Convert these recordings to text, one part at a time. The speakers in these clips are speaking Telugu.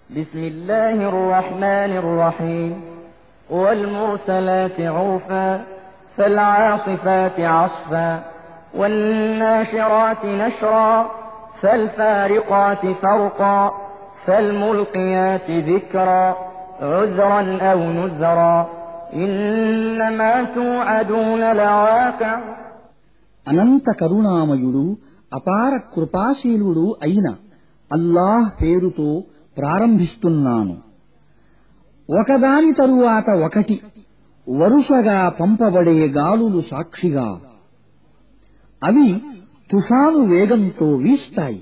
بسم الله الرحمن الرحيم والمرسلات عرفا فالعاصفات عصفا والناشرات نشرا فالفارقات فرقا فالملقيات ذكرا عذرا أو نذرا إنما توعدون لواقع. అనంత కరుణామయుడు అపార కృపాశీలుడు అయిన అల్లాహ్ పేరుతో ప్రారంభిస్తున్నాను. ఒకదాని తరువాత ఒకటి వరుసగా పంపబడే గాలులు సాక్షిగా అవి తుఫాను వేగంతో వీస్తాయి.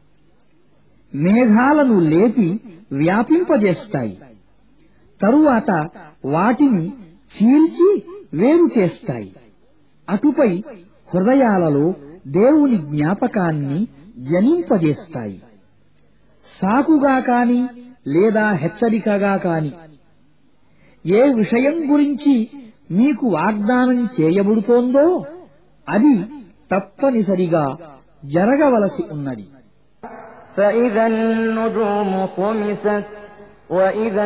మేఘాలను లేపి వ్యాపింపజేస్తాయి. తరువాత వాటిని చీల్చి వేరు చేస్తాయి. అటుపై హృదయాలలో దేవుని జ్ఞాపకాన్ని జనింపజేస్తాయి. సాకుగా కాని లేదా హెచ్చరికగా కాని ఏ విషయం గురించి మీకు వాగ్దానం చేయబడుతోందో అది తప్పనిసరిగా జరగవలసి ఉన్నది. فإذا النجوم طمست وإذا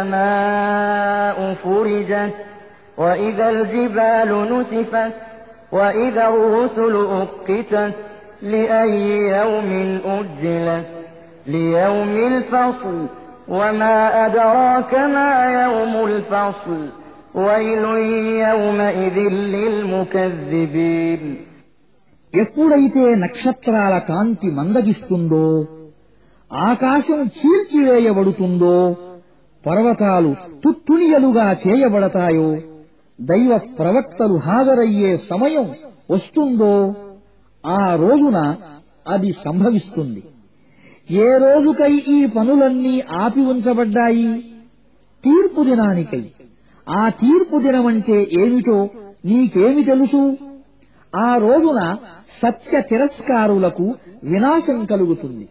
السماء فرجت وإذا الجبال نسفت وإذا الرسل أقتت لأي يوم أجلت ليوم الفصل وما أدراك ما يوم الفصل ويل يومئذ للمكذبين. ఎప్పుడైతే నక్షత్రాల కాంతి మందగిస్తుందో, ఆకాశం చీల్చివేయబడుతుందో, పర్వతాలు తుత్తునియలుగా చేయబడతాయో, దైవ ప్రవక్తలు హాజరయ్యే సమయం వస్తుందో ఆ రోజున అది సంభవిస్తుంది. ఏ రోజుకై ఈ పనులన్నీ ఆపి ఉంచబడ్డాయి? తీర్పు దినానికై. ఆ తీర్పు దినమంటే ఏమిటో నీకేమి తెలుసు? ఆ రోజున సత్య తిరస్కారులకు వినాశం కలుగుతుంది.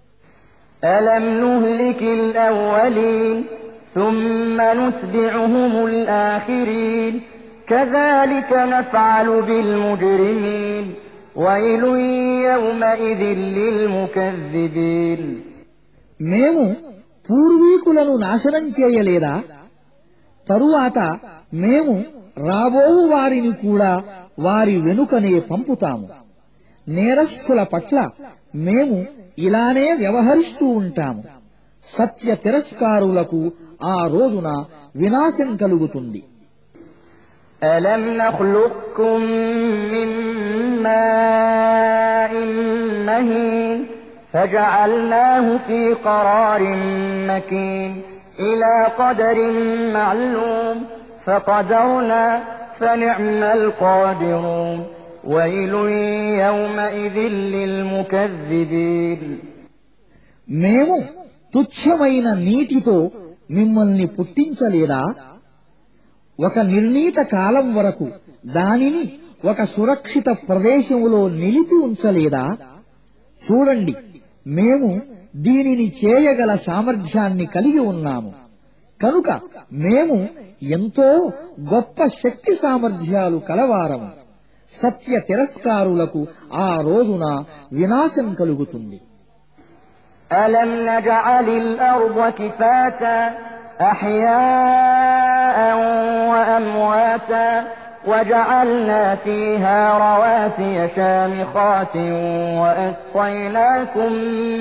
ألم نهلك الأولين ثم نتبعهم الآخرين كذلك نفعل بالمجرمين ويل يومئذ للمكذبين. మేము పూర్వీకులను నాశనం చేయలేదా? తరువాత మేము రాబోవు వారిని కూడా వారి వెనుకనే పంపుతాము. నేరస్థుల పట్ల మేము ఇలానే వ్యవహరిస్తూ ఉంటాము. సత్య తిరస్కారులకు ఆ రోజున వినాశం కలుగుతుంది. ألم نخلقكم من ماء مهين فجعلناه في قرار مكين إلى قدر معلوم فقدرنا فنعم القادرون ويل يومئذ للمكذبين. మేము తుచ్చమైన నీటితో మిమ్మల్ని పుట్టించలేదా? ఒక నిర్ణీత కాలం వరకు దానిని ఒక సురక్షిత ప్రదేశంలో నిలిపి ఉంచలేదా? చూడండి, మేము దీనిని చేయగల సామర్థ్యాన్ని కలిగి ఉన్నాము. కనుక మేము ఎంతో గొప్ప శక్తి సామర్థ్యాలు కలవారము. సత్య తిరస్కారులకు ఆ రోజున వినాశం కలుగుతుంది. ألم نجعل الأرض كفاتا أحياء وأمواتا وجعلنا فيها رواسي شامخات وأسقيناكم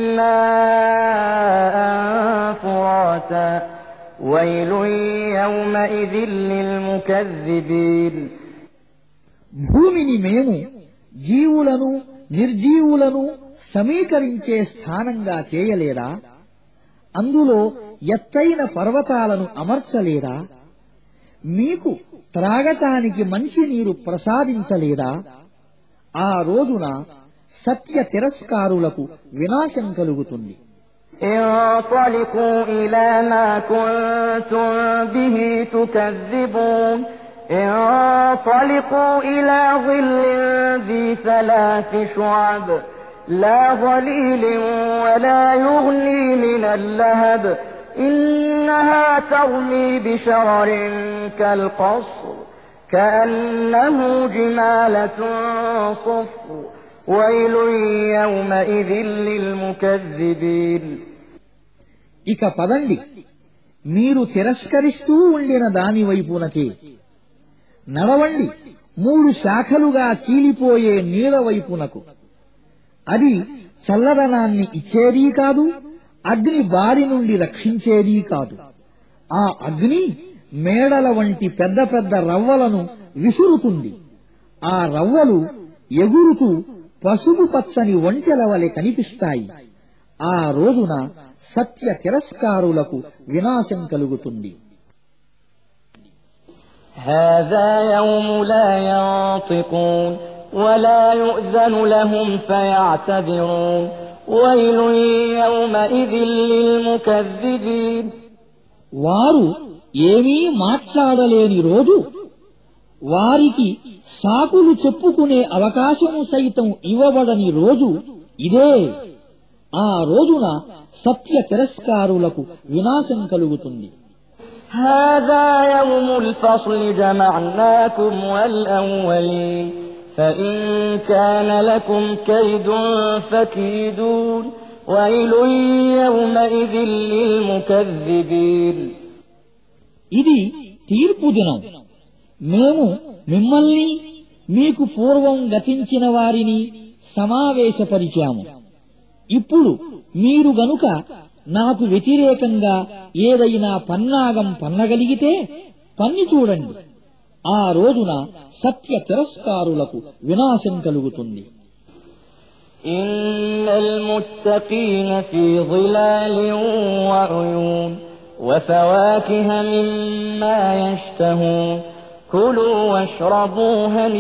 ماء فراتا ويل يومئذ للمكذبين. భూమిని మేము జీవులను నిర్జీవులను సమీకరించే స్థానంగా చేయలేదా? అందులో ఎత్తైన పర్వతాలను అమర్చలేదా? మీకు త్రాగటానికి మంచినీరు ప్రసాదించలేదా? ఆ రోజున సత్య తిరస్కారులకు వినాశం కలుగుతుంది. انطلقوا إلى ما كنتم به تكذبون انطلقوا إلى ظل ذي 3 شعب لا ظليل ولا يغني من اللهب إنها ترمي بشرر كالقصر كأنه جمالة صفر ويل يومئذ للمكذبين. ఇక పదండి, మీరు తిరస్కరిస్తూ ఉండిన దాని వైపునకే. నడవండి 3 శాఖలుగా చీలిపోయే నీడ వైపునకు. అది చల్లదనాన్ని ఇచ్చేదీ కాదు, అగ్ని బారి నుండి రక్షించేదీ కాదు. ఆ అగ్ని మేడల వంటి పెద్ద పెద్ద రవ్వలను విసురుతుంది. ఆ రవ్వలు ఎగురుతూ పసుపు పచ్చని ఒంటెల వలె కనిపిస్తాయి. ఆ రోజున సత్య తిరస్కారులకు వినాశం కలుగుతుంది. هذا يوم لا ينطقون ولا يؤذن لهم فيعتذرون ويل يومئذ للمكذبين. వారు ఏమీ మాట్లాడలేని రోజు, వారికి సాకులు చెప్పుకునే అవకాశము సైతం ఇవ్వబడని రోజు ఇదే. ఆ రోజున సత్య తిరస్కారులకు వినాశం కలుగుతుంది. هذا يوم الفصل جمعناكم والأولين فإن كان لكم كيد فكيدون ويل يومئذ للمكذبين. ఇది తీర్పు దినం. మేము మిమ్మల్ని, మీకు పూర్వం గతించిన వారిని సమావేశపరిచాము. ఇప్పుడు మీరు గనుక నాకు వ్యతిరేకంగా ఏదైనా పన్నాగం పన్నగలిగితే పన్ని చూడండి. ఆ రోజున సత్య తిరస్కారులకు వినాశం కలుగుతుంది. ఇన్నల్ ముత్తఖీన ఫీ ظిలాలిన్ వఉయూన్ وفواكه مما يشتهون كلوا واشربوا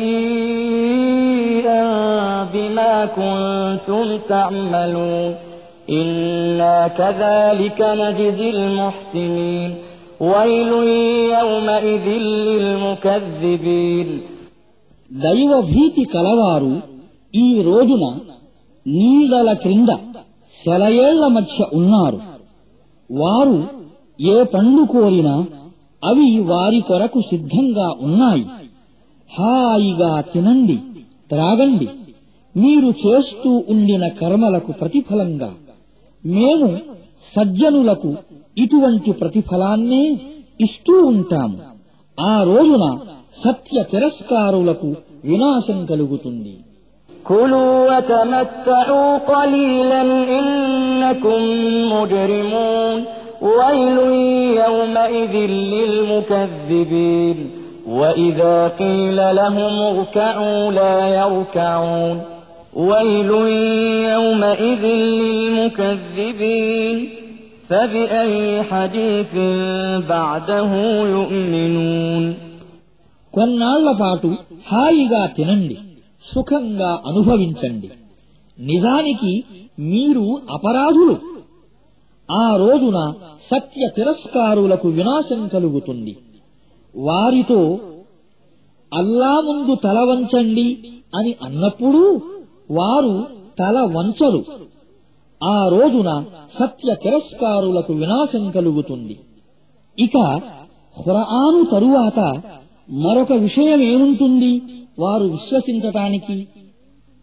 هنيئا بما كنتم تعملون إنا كذلك نجزي المحسنين ويل يومئذ للمكذبين. దైవ భీతి కలవారు ఈ రోజున నీడల క్రింద సెలయేళ్ల మధ్య ఉన్నారు. వారు ఏ పండ్లు కోరినా అవి వారి కొరకు సిద్ధంగా ఉన్నాయి. హాయిగా తినండి, త్రాగండి. మీరు చేస్తూ ఉండిన కర్మలకు ప్రతిఫలంగా మేము సజ్జనులకు ఇటువంటి ప్రతిఫలాన్నే ఇస్తూ ఉంటాము. ఆ రోజున సత్య తిరస్కారులకు వినాశం కలుగుతుంది. كلوا وتمتعوا قليلا إنكم مجرمون ويل يومئذ للمكذبين وإذا قيل لهم اركعوا لا يركعون ويل يومئذ للمكذبين فبأي حديث بعده يؤمنون. కొన్నాళ్ల పాటు హాయిగా తినండి, సుఖంగా అనుభవించండి. నిజానికి మీరు అపరాధులు. ఆ రోజున సత్య తిరస్కారులకు వినాశం కలుగుతుంది. వారితో అల్లా ముందు తల వంచండి అని అన్నప్పుడు వారు తల వంచరు. ఆ రోజున సత్య తిరస్కారులకు వినాశం కలుగుతుంది. ఇక ఖురాను తరువాత మరొక విషయమేముంటుంది వారు విశ్వసించటానికి?